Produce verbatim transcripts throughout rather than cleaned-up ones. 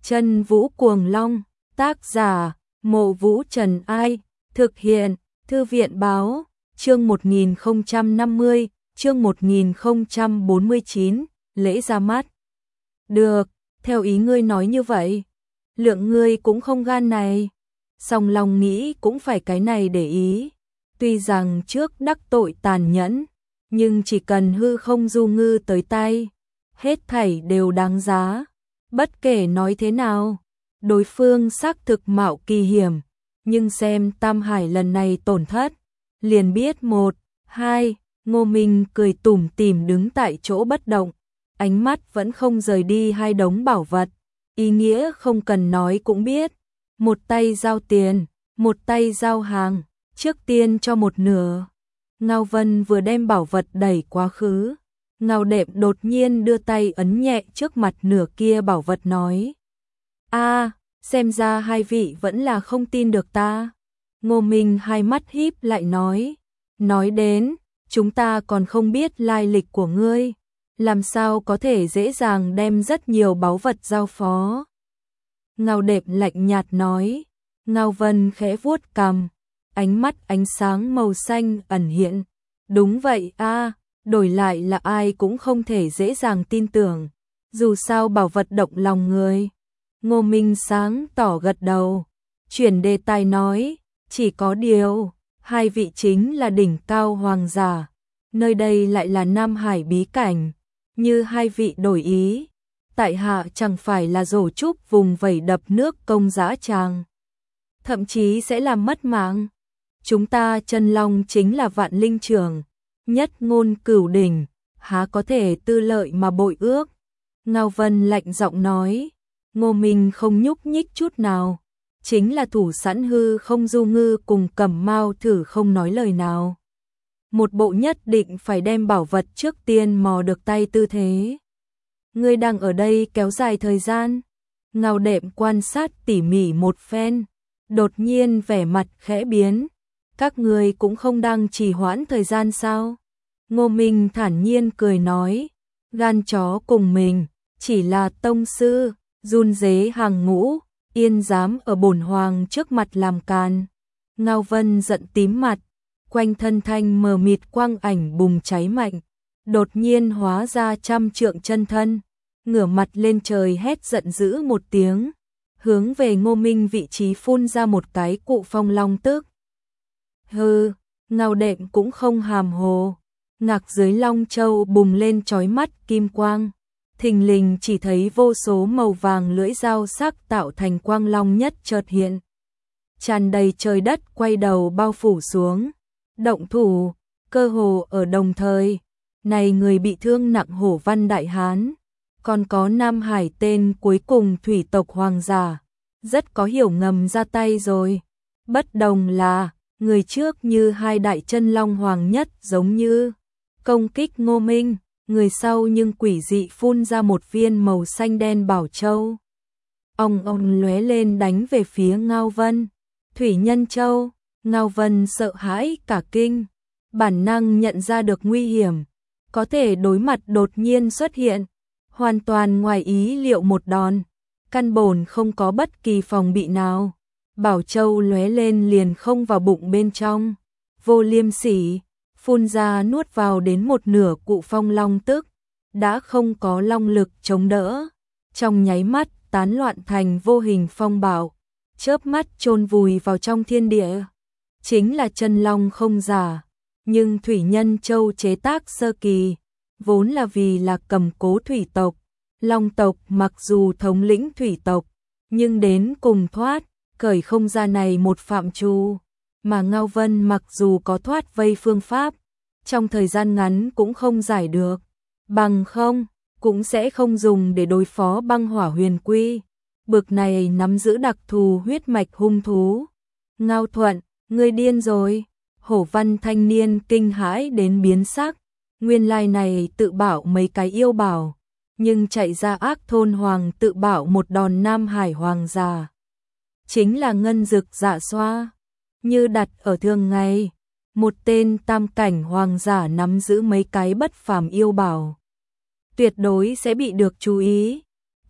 Chân Vũ Cuồng Long, tác giả, Mộ Vũ Trần Ai, thực hiện, Thư viện Báo, chương một nghìn không trăm năm mươi, chương một nghìn không trăm bốn mươi chín, lễ ra mắt. Được, theo ý ngươi nói như vậy, lượng ngươi cũng không gan này, song lòng nghĩ cũng phải cái này để ý, tuy rằng trước đắc tội tàn nhẫn, nhưng chỉ cần hư không du ngư tới tay, hết thảy đều đáng giá. Bất kể nói thế nào, đối phương xác thực mạo kỳ hiểm, nhưng xem Tam Hải lần này tổn thất, liền biết một, hai, Ngô Minh cười tủm tỉm đứng tại chỗ bất động, ánh mắt vẫn không rời đi hai đống bảo vật, ý nghĩa không cần nói cũng biết, một tay giao tiền, một tay giao hàng, trước tiên cho một nửa. Ngao Vân vừa đem bảo vật đẩy quá khứ, Ngao Đệm đột nhiên đưa tay ấn nhẹ trước mặt nửa kia bảo vật nói: "A, xem ra hai vị vẫn là không tin được ta." Ngô Minh hai mắt híp lại nói: "Nói đến, chúng ta còn không biết lai lịch của ngươi, làm sao có thể dễ dàng đem rất nhiều báu vật giao phó." Ngao Đệm lạnh nhạt nói. Ngao Vân khẽ vuốt cằm, ánh mắt ánh sáng màu xanh ẩn hiện. "Đúng vậy a, đổi lại là ai cũng không thể dễ dàng tin tưởng, dù sao bảo vật động lòng người." Ngô Minh sáng tỏ gật đầu, chuyển đề tài nói: "Chỉ có điều, hai vị chính là đỉnh cao hoàng giả, nơi đây lại là Nam Hải bí cảnh, như hai vị đổi ý, tại hạ chẳng phải là rổ trúc vùng vẩy đập nước công dã tràng, thậm chí sẽ làm mất mạng. Chúng ta chân long chính là vạn linh trưởng, nhất ngôn cửu đỉnh, há có thể tư lợi mà bội ước." Ngao Vân lạnh giọng nói. Ngô Minh không nhúc nhích chút nào, chính là thủ sẵn hư không du ngư cùng Cẩm Mao thử không nói lời nào. Một bộ nhất định phải đem bảo vật trước tiên mò được tay tư thế. "Ngươi đang ở đây kéo dài thời gian?" Ngao Đệm quan sát tỉ mỉ một phen, đột nhiên vẻ mặt khẽ biến. "Các ngươi cũng không đang trì hoãn thời gian sao?" Ngô Minh thản nhiên cười nói: "Gan chó cùng mình, chỉ là tông sư, run rế hàng ngũ, yên dám ở bổn hoàng trước mặt làm càn." Ngao Vân giận tím mặt, quanh thân thanh mờ mịt quang ảnh bùng cháy mạnh, đột nhiên hóa ra trăm trượng chân thân, ngửa mặt lên trời hét giận dữ một tiếng, hướng về Ngô Minh vị trí phun ra một cái cụ phong long tức. Hừ, Ngao Đệm cũng không hàm hồ, ngạc dưới long châu bùng lên chói mắt kim quang, thình lình chỉ thấy vô số màu vàng lưỡi dao sắc tạo thành quang long nhất chợt hiện, tràn đầy trời đất quay đầu bao phủ xuống, động thủ, cơ hồ ở đồng thời. Này người bị thương nặng Hổ Văn Đại Hán, còn có Nam Hải tên cuối cùng thủy tộc hoàng giả, rất có hiểu ngầm ra tay rồi. Bất đồng là, người trước như hai đại chân long hoàng nhất giống như công kích Ngô Minh, người sau nhưng quỷ dị phun ra một viên màu xanh đen bảo châu. Ong ong lóe lên đánh về phía Ngao Vân. Thủy Nhân Châu, Ngao Vân sợ hãi cả kinh, bản năng nhận ra được nguy hiểm, có thể đối mặt đột nhiên xuất hiện, hoàn toàn ngoài ý liệu một đòn, căn bổn không có bất kỳ phòng bị nào. Bảo châu lóe lên liền không vào bụng bên trong, vô liêm sỉ, phun ra nuốt vào đến một nửa cụ phong long tức, đã không có long lực chống đỡ, trong nháy mắt tán loạn thành vô hình phong bạo, chớp mắt chôn vùi vào trong thiên địa. Chính là chân long không giả, nhưng Thủy Nhân Châu chế tác sơ kỳ, vốn là vì là cầm cố thủy tộc, long tộc mặc dù thống lĩnh thủy tộc, nhưng đến cùng thoát, cởi không ra này một phạm trù, mà Ngao Vân mặc dù có thoát vây phương pháp, trong thời gian ngắn cũng không giải được, bằng không, cũng sẽ không dùng để đối phó băng hỏa huyền quy, bực này nắm giữ đặc thù huyết mạch hung thú. Ngao Thuận, ngươi điên rồi. Hổ Văn thanh niên kinh hãi đến biến sắc, nguyên lai này tự bảo mấy cái yêu bảo, nhưng chạy ra ác thôn hoàng tự bảo một đòn Nam Hải hoàng già. Chính là ngân dực dạ xoa, như đặt ở thường ngày, một tên tam cảnh hoàng giả nắm giữ mấy cái bất phàm yêu bảo, tuyệt đối sẽ bị được chú ý,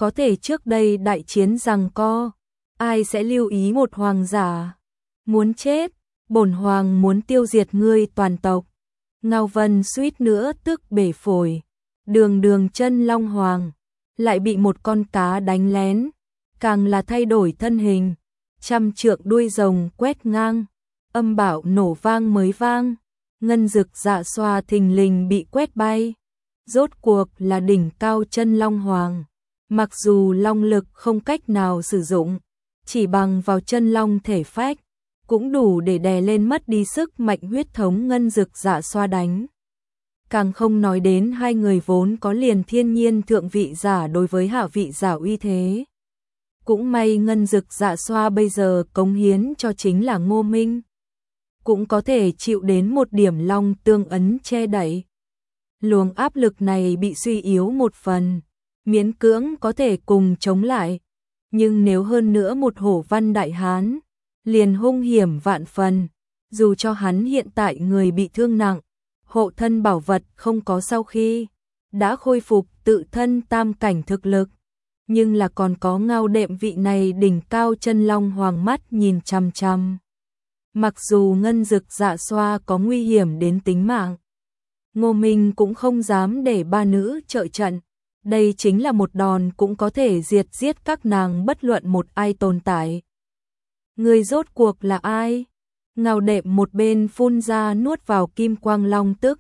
Có thể trước đây đại chiến giằng co, ai sẽ lưu ý một hoàng giả? Muốn chết, bổn hoàng muốn tiêu diệt ngươi toàn tộc. Ngao Vân suýt nữa tức bể phổi. Đường đường chân long hoàng, lại bị một con cá đánh lén, càng là thay đổi thân hình. Trăm trượng đuôi rồng quét ngang, âm bạo nổ vang mới vang, ngân dực dạ xoa thình lình bị quét bay. Rốt cuộc là đỉnh cao chân long hoàng, mặc dù long lực không cách nào sử dụng, chỉ bằng vào chân long thể phách, cũng đủ để đè lên mất đi sức mạnh huyết thống ngân dực dạ xoa đánh. Càng không nói đến hai người vốn có liền thiên nhiên thượng vị giả đối với hạ vị giả uy thế. Cũng may ngân dực dạ xoa bây giờ cống hiến cho chính là Ngô Minh. Cũng có thể chịu đến một điểm long tương ấn che đậy. Luồng áp lực này bị suy yếu một phần, miễn cưỡng có thể cùng chống lại. Nhưng nếu hơn nữa một hổ văn đại hán, liền hung hiểm vạn phần. Dù cho hắn hiện tại người bị thương nặng, hộ thân bảo vật không có sau khi đã khôi phục tự thân tam cảnh thực lực, nhưng là còn có Ngao Đệm vị này đỉnh cao chân long hoàng mắt nhìn chằm chằm. Mặc dù ngân dực dạ xoa có nguy hiểm đến tính mạng, Ngô Minh cũng không dám để ba nữ trợ trận. Đây chính là một đòn cũng có thể diệt giết các nàng bất luận một ai tồn tại. Người rốt cuộc là ai? Ngao Đệm một bên phun ra nuốt vào kim quang long tức,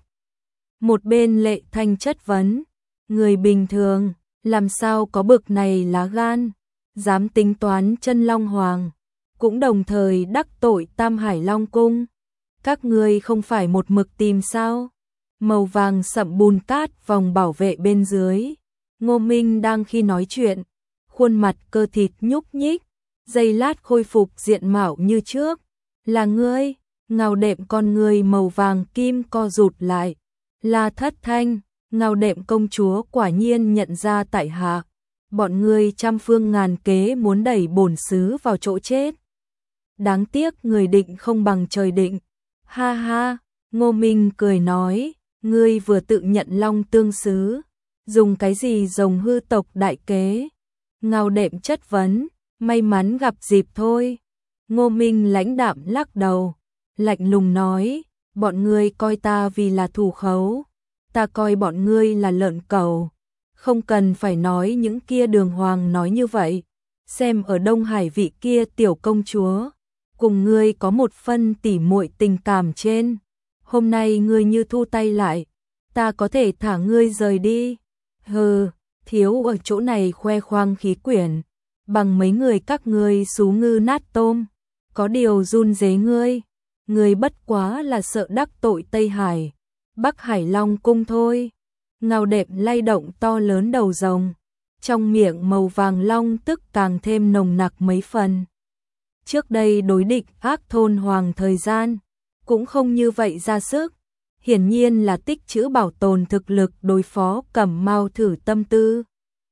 một bên lệ thanh chất vấn. Người bình thường, làm sao có bực này lá gan, dám tính toán chân long hoàng, cũng đồng thời đắc tội Tam Hải Long Cung. Các ngươi không phải một mực tìm sao? Màu vàng sậm bùn cát vòng bảo vệ bên dưới. Ngô Minh đang khi nói chuyện, khuôn mặt cơ thịt nhúc nhích, giây lát khôi phục diện mạo như trước. Là ngươi? Ngao Đệm con ngươi màu vàng kim co rụt lại. Là Thất Thanh. Ngao Đệm công chúa quả nhiên nhận ra tại hạ. Bọn ngươi trăm phương ngàn kế muốn đẩy bổn sứ vào chỗ chết. Đáng tiếc người định không bằng trời định. Ha ha, Ngô Minh cười nói, ngươi vừa tự nhận long tương sứ, dùng cái gì rồng hư tộc đại kế? Ngao Đệm chất vấn, may mắn gặp dịp thôi. Ngô Minh lãnh đạm lắc đầu, lạnh lùng nói, bọn ngươi coi ta vì là thù khấu, ta coi bọn ngươi là lợn cẩu. Không cần phải nói những kia đường hoàng nói như vậy, xem ở Đông Hải vị kia tiểu công chúa, cùng ngươi có một phân tỉ muội tình cảm trên. Hôm nay ngươi như thu tay lại, ta có thể thả ngươi rời đi. Hừ, thiếu ở chỗ này khoe khoang khí quyển, bằng mấy người các ngươi xú ngư nát tôm, có điều run rế ngươi, ngươi bất quá là sợ đắc tội Tây Hải, Bắc Hải Long Cung thôi. Ngao Đệm lay động to lớn đầu rồng, trong miệng màu vàng long tức càng thêm nồng nặc mấy phần. Trước đây đối địch ác thôn hoàng thời gian, cũng không như vậy ra sức, hiển nhiên là tích trữ bảo tồn thực lực đối phó Cẩm Mao thử tâm tư.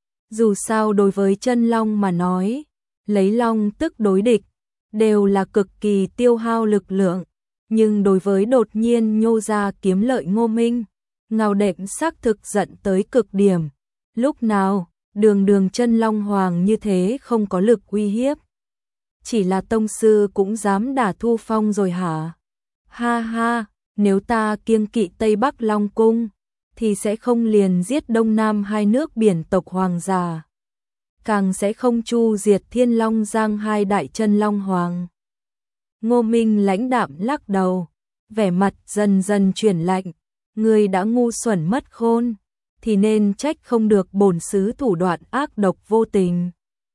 Dù sao đối với chân long mà nói, lấy long tức đối địch, đều là cực kỳ tiêu hao lực lượng, nhưng đối với đột nhiên nhô ra kiếm lợi Ngô Minh, Ngao Đệm xác thực giận tới cực điểm. Lúc nào, đường đường chân long hoàng như thế không có lực uy hiếp. Chỉ là tông sư cũng dám đả Thu Phong rồi hả? Ha ha, nếu ta kiêng kỵ Tây Bắc Long Cung, thì sẽ không liền giết Đông Nam hai nước biển tộc hoàng gia. Càng sẽ không chu diệt Thiên Long Giang hai đại chân long hoàng. Ngô Minh lãnh đạm lắc đầu, vẻ mặt dần dần chuyển lạnh. Ngươi đã ngu xuẩn mất khôn, thì nên trách không được bổn sứ thủ đoạn ác độc vô tình.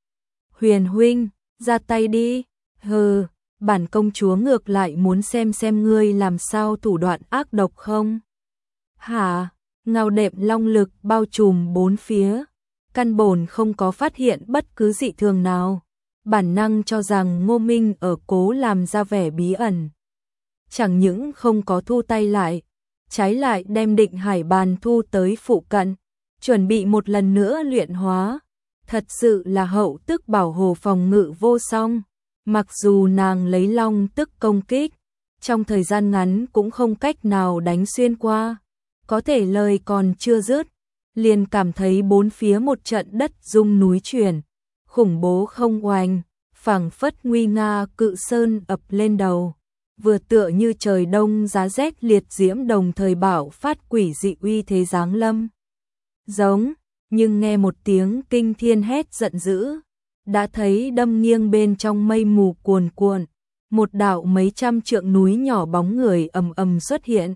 Huyền huynh, ra tay đi. Hừ, bản công chúa ngược lại muốn xem xem ngươi làm sao thủ đoạn ác độc không. Hả? Ngao Đệm long lực bao trùm bốn phía, căn bổn không có phát hiện bất cứ dị thường nào, bản năng cho rằng Ngô Minh ở cố làm ra vẻ bí ẩn. Chẳng những không có thu tay lại, trái lại đem Định Hải bàn thu tới phụ cận, chuẩn bị một lần nữa luyện hóa. Thật sự là hậu tức bảo hồ phòng ngự vô song. Mặc dù nàng lấy long tức công kích, trong thời gian ngắn cũng không cách nào đánh xuyên qua. Có thể lời còn chưa dứt, liền cảm thấy bốn phía một trận đất rung núi chuyển, khủng bố không oanh, phảng phất nguy nga cự sơn ập lên đầu, vừa tựa như trời đông giá rét liệt diễm đồng thời bạo phát quỷ dị uy thế giáng lâm. Giống, nhưng nghe một tiếng kinh thiên hét giận dữ, đã thấy đâm nghiêng bên trong mây mù cuồn cuộn, một đạo mấy trăm trượng núi nhỏ bóng người ầm ầm xuất hiện.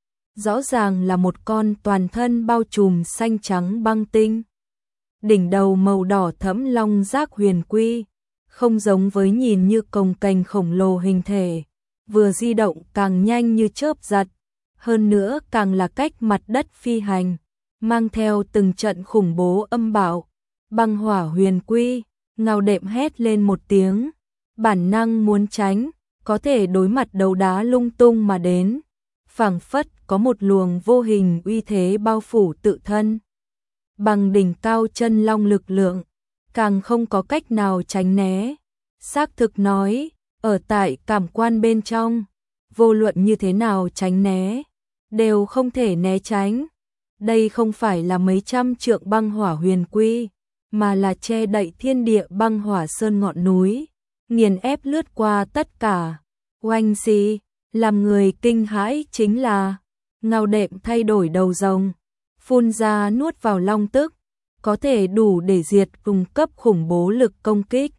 Rõ ràng là một con toàn thân bao trùm xanh trắng băng tinh. Đỉnh đầu màu đỏ thẫm long giác huyền quy, không giống với nhìn như cồng kềnh khổng lồ hình thể, vừa di động càng nhanh như chớp giật, hơn nữa càng là cách mặt đất phi hành, mang theo từng trận khủng bố âm bạo. Băng hỏa huyền quy, Ngao Đệm hét lên một tiếng, bản năng muốn tránh, có thể đối mặt đấu đá lung tung mà đến, phảng phất có một luồng vô hình uy thế bao phủ tự thân. Bằng đỉnh cao chân long lực lượng, càng không có cách nào tránh né. Xác thực nói, ở tại cảm quan bên trong, vô luận như thế nào tránh né, đều không thể né tránh. Đây không phải là mấy trăm trượng băng hỏa huyền quy, mà là che đậy thiên địa băng hỏa sơn ngọn núi, nghiền ép lướt qua tất cả. Oanh xì, làm người kinh hãi chính là Ngao Đệm thay đổi đầu rồng, phun ra nuốt vào long tức, có thể đủ để diệt cung cấp khủng bố lực công kích.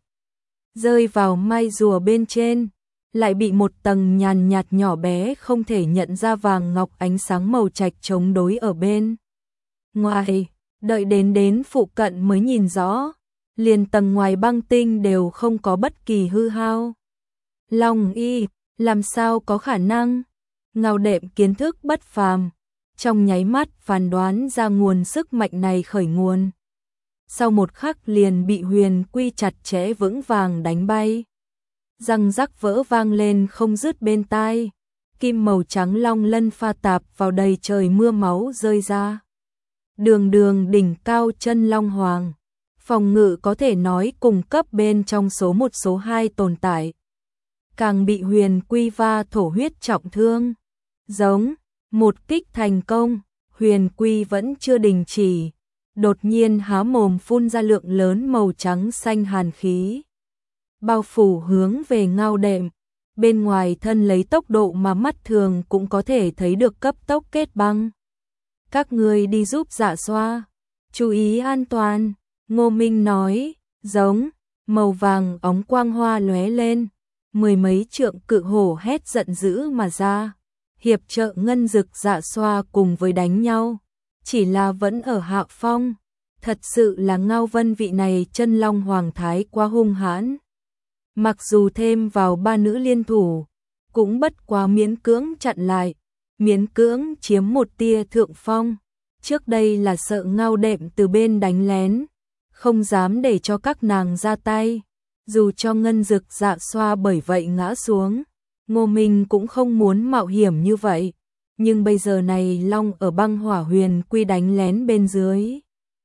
Rơi vào mai rùa bên trên, lại bị một tầng nhàn nhạt nhỏ bé không thể nhận ra vàng ngọc ánh sáng màu trạch chống đối ở bên ngoài. Đợi đến đến phụ cận mới nhìn rõ, liền tầng ngoài băng tinh đều không có bất kỳ hư hao. Long y, làm sao có khả năng? Ngao Đệm kiến thức bất phàm, trong nháy mắt phán đoán ra nguồn sức mạnh này khởi nguồn. Sau một khắc liền bị huyền quy chặt chẽ vững vàng đánh bay. Răng rắc vỡ vang lên không dứt bên tai, kim màu trắng long lân pha tạp vào đầy trời mưa máu rơi ra. Đường đường đỉnh cao chân long hoàng, phòng ngự có thể nói cùng cấp bên trong số một số hai tồn tại. Càng bị huyền quy va thổ huyết trọng thương. Giống, một kích thành công, huyền quy vẫn chưa đình chỉ, đột nhiên há mồm phun ra lượng lớn màu trắng xanh hàn khí, bao phủ hướng về Ngao Đệm, bên ngoài thân lấy tốc độ mà mắt thường cũng có thể thấy được cấp tốc kết băng. Các ngươi đi giúp Dạ Xoa, chú ý an toàn, Ngô Minh nói. Giống, màu vàng óng quang hoa lóe lên, mười mấy trượng cự hổ hét giận dữ mà ra, hiệp trợ Ngân Dực Dạ Xoa cùng với đánh nhau, chỉ là vẫn ở hạ phong. Thật sự là Ngao Vân vị này chân long hoàng thái quá hung hãn. Mặc dù thêm vào ba nữ liên thủ, cũng bất quá miễn cưỡng chặn lại, miễn cưỡng chiếm một tia thượng phong. Trước đây là sợ Ngao Đệm từ bên đánh lén, không dám để cho các nàng ra tay, dù cho Ngân Dực Dạ Xoa bởi vậy ngã xuống, Ngô Minh cũng không muốn mạo hiểm như vậy. Nhưng bây giờ này long ở băng hỏa huyền quy đánh lén bên dưới,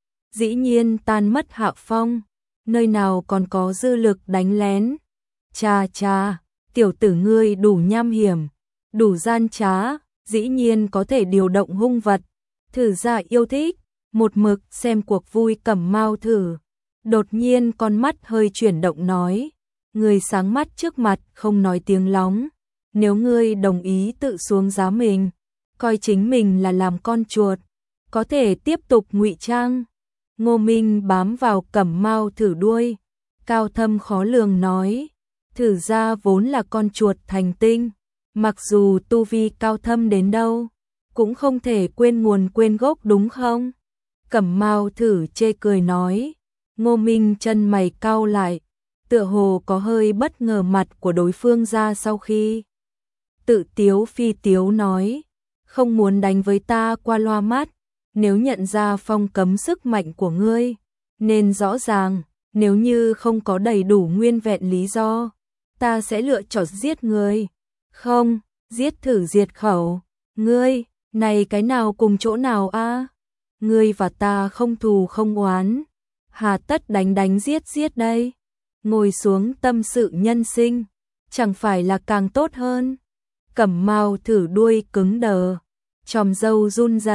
dĩ nhiên tan mất hạ phong, nơi nào còn có dư lực đánh lén. Cha cha, tiểu tử ngươi đủ nham hiểm, đủ gian trá, dĩ nhiên có thể điều động hung vật, thử ra yêu thích. Một mực xem cuộc vui Cẩm Mao Thử, đột nhiên con mắt hơi chuyển động nói, người sáng mắt trước mặt không nói tiếng lóng, nếu ngươi đồng ý tự xuống giá mình, coi chính mình là làm con chuột, có thể tiếp tục ngụy trang. Ngô Minh bám vào Cẩm Mao Thử đuôi, cao thâm khó lường nói, thử ra vốn là con chuột thành tinh, mặc dù tu vi cao thâm đến đâu, cũng không thể quên nguồn quên gốc đúng không? Cẩm Mao Thử chê cười nói. Ngô Minh chân mày cau lại, tựa hồ có hơi bất ngờ mặt của đối phương ra sau khi tự tiếu phi tiếu nói, không muốn đánh với ta qua loa mắt, nếu nhận ra phong cấm sức mạnh của ngươi, nên rõ ràng, nếu như không có đầy đủ nguyên vẹn lý do, ta sẽ lựa chọn giết ngươi. Không, giết thử diệt khẩu, ngươi, này cái nào cùng chỗ nào a? Ngươi và ta không thù không oán, hà tất đánh đánh giết giết đây, ngồi xuống tâm sự nhân sinh, chẳng phải là càng tốt hơn. Cẩm Mao Thử đuôi cứng đờ, chòm râu run rẩy,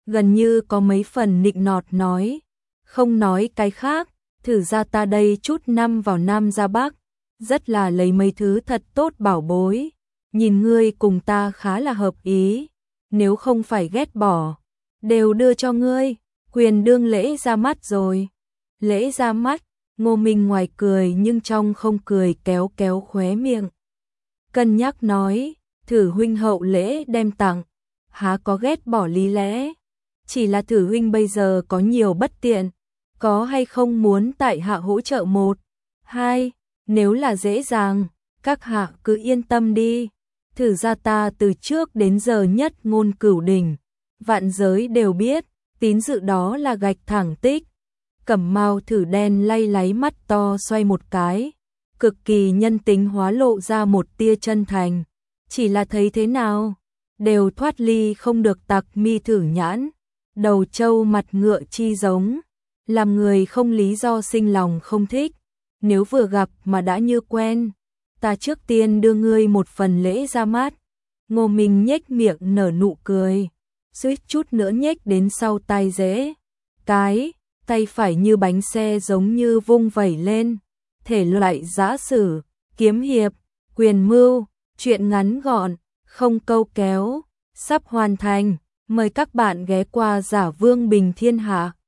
gần như có mấy phần nịnh nọt nói, không nói cái khác, thử ra ta đây chút năm vào Nam ra Bắc, rất là lấy mấy thứ thật tốt bảo bối, nhìn ngươi cùng ta khá là hợp ý, nếu không phải ghét bỏ, đều đưa cho ngươi, quyền đương lễ ra mắt rồi. Lễ ra mắt, Ngô Minh ngoài cười nhưng trong không cười, kéo kéo khóe miệng. Cân nhắc nói, thử huynh hậu lễ đem tặng, há có ghét bỏ lý lẽ, chỉ là thử huynh bây giờ có nhiều bất tiện, có hay không muốn tại hạ hỗ trợ một, hai, nếu là dễ dàng, các hạ cứ yên tâm đi, thử ra ta từ trước đến giờ nhất ngôn cửu đỉnh, vạn giới đều biết, tín dự đó là gạch thẳng tích. Cẩm Mao thử đen lay láy mắt to xoay một cái, cực kỳ nhân tính hóa lộ ra một tia chân thành, chỉ là thấy thế nào, đều thoát ly không được tặc mi thử nhãn, đầu trâu mặt ngựa chi giống, làm người không lý do sinh lòng không thích, nếu vừa gặp mà đã như quen, ta trước tiên đưa ngươi một phần lễ ra mắt. Ngô Minh nhếch miệng nở nụ cười, suýt chút nữa nhếch đến sau tai dễ, cái tay phải như bánh xe giống như vung vẩy lên, thể loại giã sử, kiếm hiệp, quyền mưu, chuyện ngắn gọn, không câu kéo, sắp hoàn thành, mời các bạn ghé qua Giả Vương Bình Thiên Hạ.